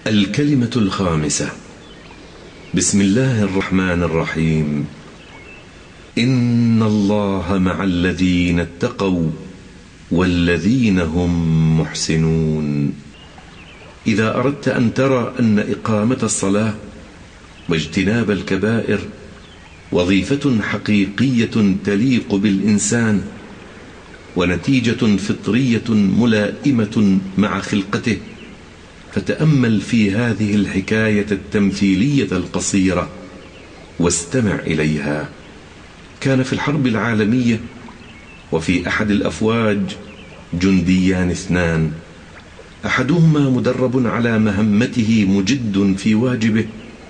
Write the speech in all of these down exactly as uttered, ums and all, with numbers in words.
الكلمة الخامسة. بسم الله الرحمن الرحيم. إن الله مع الذين اتقوا والذين هم محسنون. إذا أردت أن ترى أن إقامة الصلاة واجتناب الكبائر وظيفة حقيقية تليق بالإنسان ونتيجة فطرية ملائمة مع خلقته، فتأمل في هذه الحكاية التمثيلية القصيرة واستمع إليها. كان في الحرب العالمية وفي أحد الأفواج جنديان اثنان، أحدهما مدرب على مهمته مجد في واجبه،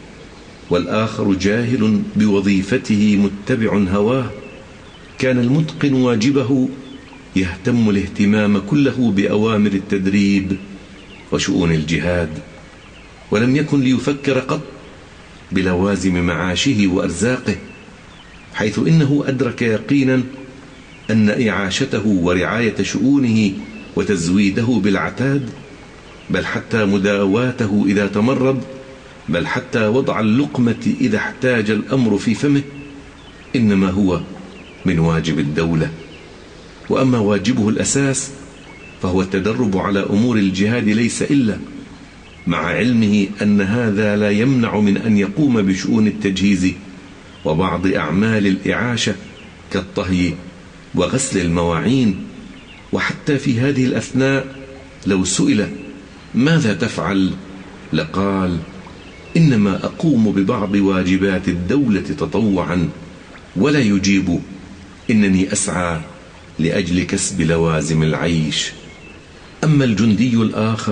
والآخر جاهل بوظيفته متبع هواه. كان المتقن واجبه يهتم الاهتمام كله بأوامر التدريب وشؤون الجهاد، ولم يكن ليفكر قط بلوازم معاشه وأرزاقه، حيث إنه أدرك يقينا أن إعاشته ورعاية شؤونه وتزويده بالعتاد، بل حتى مداواته إذا تمرض، بل حتى وضع اللقمة إذا احتاج الأمر في فمه، إنما هو من واجب الدولة. وأما واجبه الأساس فهو التدرب على أمور الجهاد، ليس إلا مع علمه أن هذا لا يمنع من أن يقوم بشؤون التجهيز وبعض أعمال الإعاشة كالطهي وغسل المواعين. وحتى في هذه الأثناء لو سئل ماذا تفعل لقال إنما أقوم ببعض واجبات الدولة تطوعا، ولا يجيب إنني أسعى لأجل كسب لوازم العيش. أما الجندي الآخر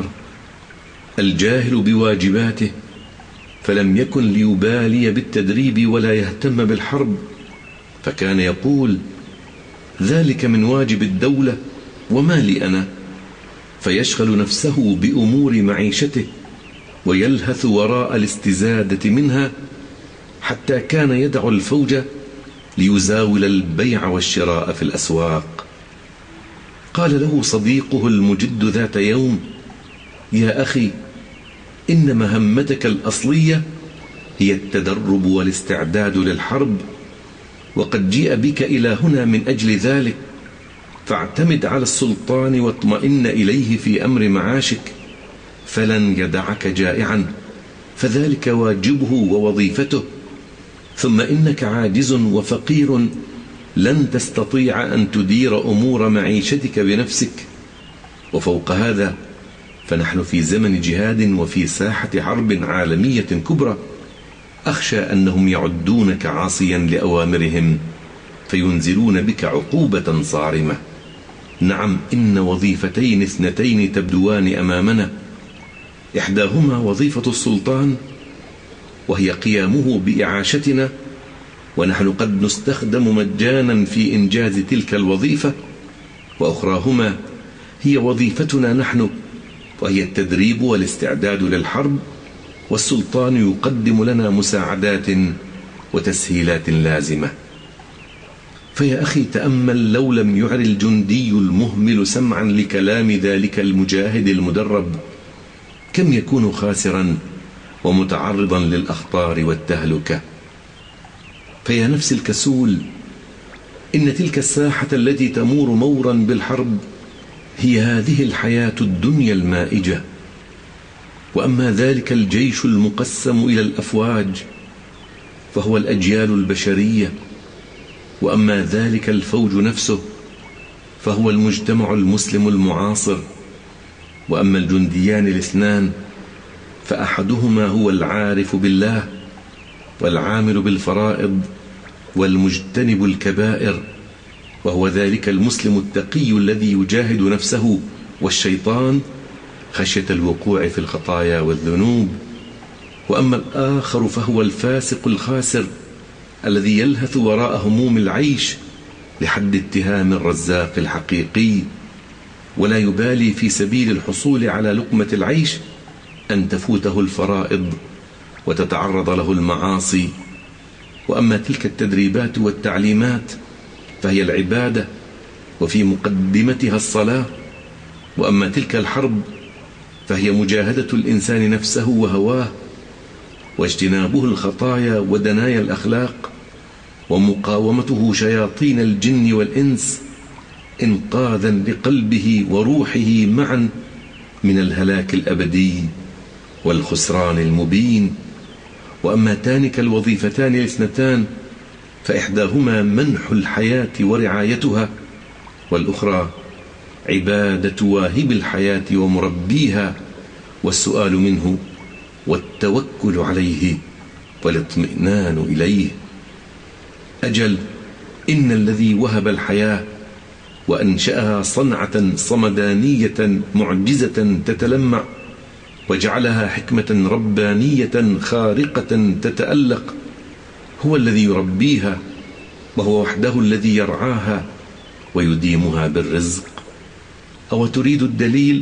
الجاهل بواجباته فلم يكن ليبالي بالتدريب ولا يهتم بالحرب، فكان يقول ذلك من واجب الدولة وما لي أنا، فيشغل نفسه بأمور معيشته ويلهث وراء الاستزادة منها، حتى كان يدع الفوج ليزاول البيع والشراء في الأسواق. قال له صديقه المجد ذات يوم: يا أخي، إن مهمتك الأصلية هي التدرب والاستعداد للحرب، وقد جيء بك إلى هنا من أجل ذلك، فاعتمد على السلطان واطمئن إليه في أمر معاشك، فلن يدعك جائعا، فذلك واجبه ووظيفته. ثم إنك عاجز وفقير، لن تستطيع أن تدير أمور معيشتك بنفسك. وفوق هذا فنحن في زمن جهاد وفي ساحة حرب عالمية كبرى، أخشى أنهم يعدونك عاصيا لأوامرهم فينزلون بك عقوبة صارمة. نعم، إن وظيفتين اثنتين تبدوان أمامنا، إحداهما وظيفة السلطان وهي قيامه بإعاشتنا، ونحن قد نستخدم مجانا في إنجاز تلك الوظيفة، وأخراهما هي وظيفتنا نحن، وهي التدريب والاستعداد للحرب، والسلطان يقدم لنا مساعدات وتسهيلات لازمة. فيا أخي تأمل، لو لم يعر الجندي المهمل سمعا لكلام ذلك المجاهد المدرب كم يكون خاسرا ومتعرضا للأخطار والتهلكة. فيا نفس الكسول، إن تلك الساحة التي تمور مورا بالحرب هي هذه الحياة الدنيا المائجة، وأما ذلك الجيش المقسم إلى الأفواج فهو الأجيال البشرية، وأما ذلك الفوج نفسه فهو المجتمع المسلم المعاصر. وأما الجنديان الاثنان فأحدهما هو العارف بالله والعامل بالفرائض والمجتنب الكبائر، وهو ذلك المسلم التقي الذي يجاهد نفسه والشيطان خشية الوقوع في الخطايا والذنوب. وأما الآخر فهو الفاسق الخاسر الذي يلهث وراء هموم العيش لحد اتهام الرزاق الحقيقي، ولا يبالي في سبيل الحصول على لقمة العيش أن تفوته الفرائض وتتعرض له المعاصي. وأما تلك التدريبات والتعليمات فهي العبادة وفي مقدمتها الصلاة، وأما تلك الحرب فهي مجاهدة الإنسان نفسه وهواه، واجتنابه الخطايا ودنايا الأخلاق، ومقاومته شياطين الجن والإنس، إنقاذا لقلبه وروحه معا من الهلاك الأبدي والخسران المبين. وأما تانك الوظيفتان الاثنتان فإحداهما منح الحياة ورعايتها، والأخرى عبادة واهب الحياة ومربيها، والسؤال منه والتوكل عليه والاطمئنان إليه. أجل إن الذي وهب الحياة وأنشأها صنعة صمدانية معجزة تتلمع، وجعلها حكمة ربانية خارقة تتألق، هو الذي يربيها، وهو وحده الذي يرعاها ويديمها بالرزق. أو تريد الدليل؟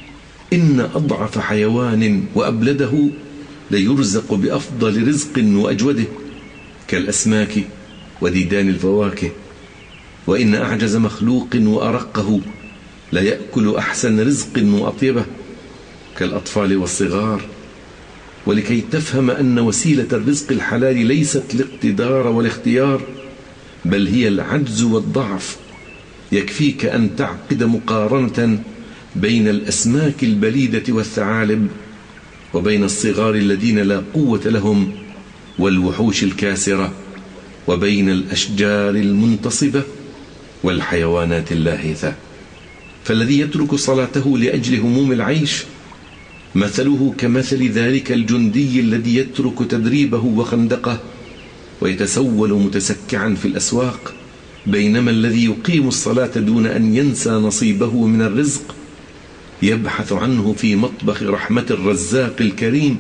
إن أضعف حيوان وأبلده ليرزق بأفضل رزق وأجوده، كالأسماك وديدان الفواكه، وإن أعجز مخلوق وأرقه ليأكل أحسن رزق وأطيبه، كالأطفال والصغار. ولكي تفهم أن وسيلة الرزق الحلال ليست الاقتدار والاختيار، بل هي العجز والضعف، يكفيك أن تعقد مقارنة بين الأسماك البليدة والثعالب، وبين الصغار الذين لا قوة لهم والوحوش الكاسرة، وبين الأشجار المنتصبة والحيوانات اللاهثة. فالذي يترك صلاته لأجل هموم العيش مثله كمثل ذلك الجندي الذي يترك تدريبه وخندقه ويتسول متسكعا في الأسواق، بينما الذي يقيم الصلاة دون أن ينسى نصيبه من الرزق يبحث عنه في مطبخ رحمة الرزاق الكريم،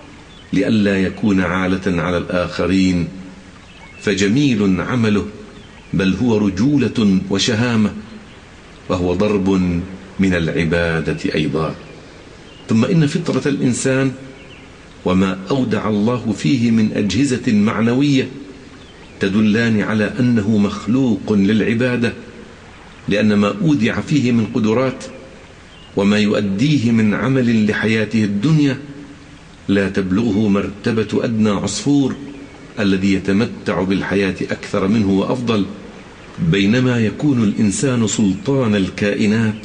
لئلا يكون عالة على الآخرين. فجميل عمله، بل هو رجولة وشهامة، وهو ضرب من العبادة أيضا. ثم إن فطرة الإنسان وما أودع الله فيه من أجهزة معنوية تدلان على أنه مخلوق للعبادة، لأن ما أودع فيه من قدرات وما يؤديه من عمل لحياته الدنيا لا تبلغه مرتبة أدنى عصفور الذي يتمتع بالحياة أكثر منه وأفضل، بينما يكون الإنسان سلطان الكائنات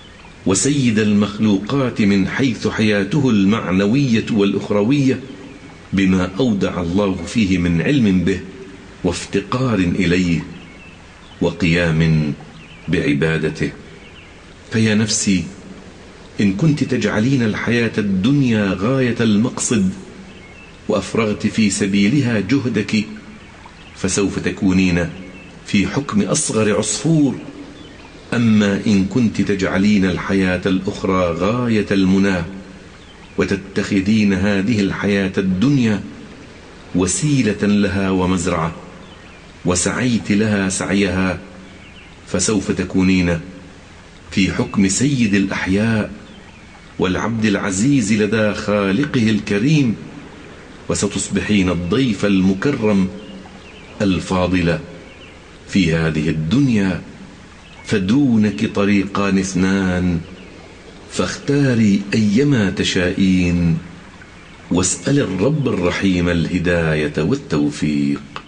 وسيد المخلوقات من حيث حياته المعنوية والأخروية، بما أودع الله فيه من علم به وافتقار إليه وقيام بعبادته. فيا نفسي، إن كنت تجعلين الحياة الدنيا غاية المقصد وأفرغت في سبيلها جهدك، فسوف تكونين في حكم أصغر عصفور. أما إن كنت تجعلين الحياة الأخرى غاية المنى وتتخذين هذه الحياة الدنيا وسيلة لها ومزرعة وسعيت لها سعيها، فسوف تكونين في حكم سيد الأحياء والعبد العزيز لدى خالقه الكريم، وستصبحين الضيف المكرم الفاضل في هذه الدنيا. فدونك طريقان اثنان، فاختاري أيما تشائين، واسأل الرب الرحيم الهداية والتوفيق.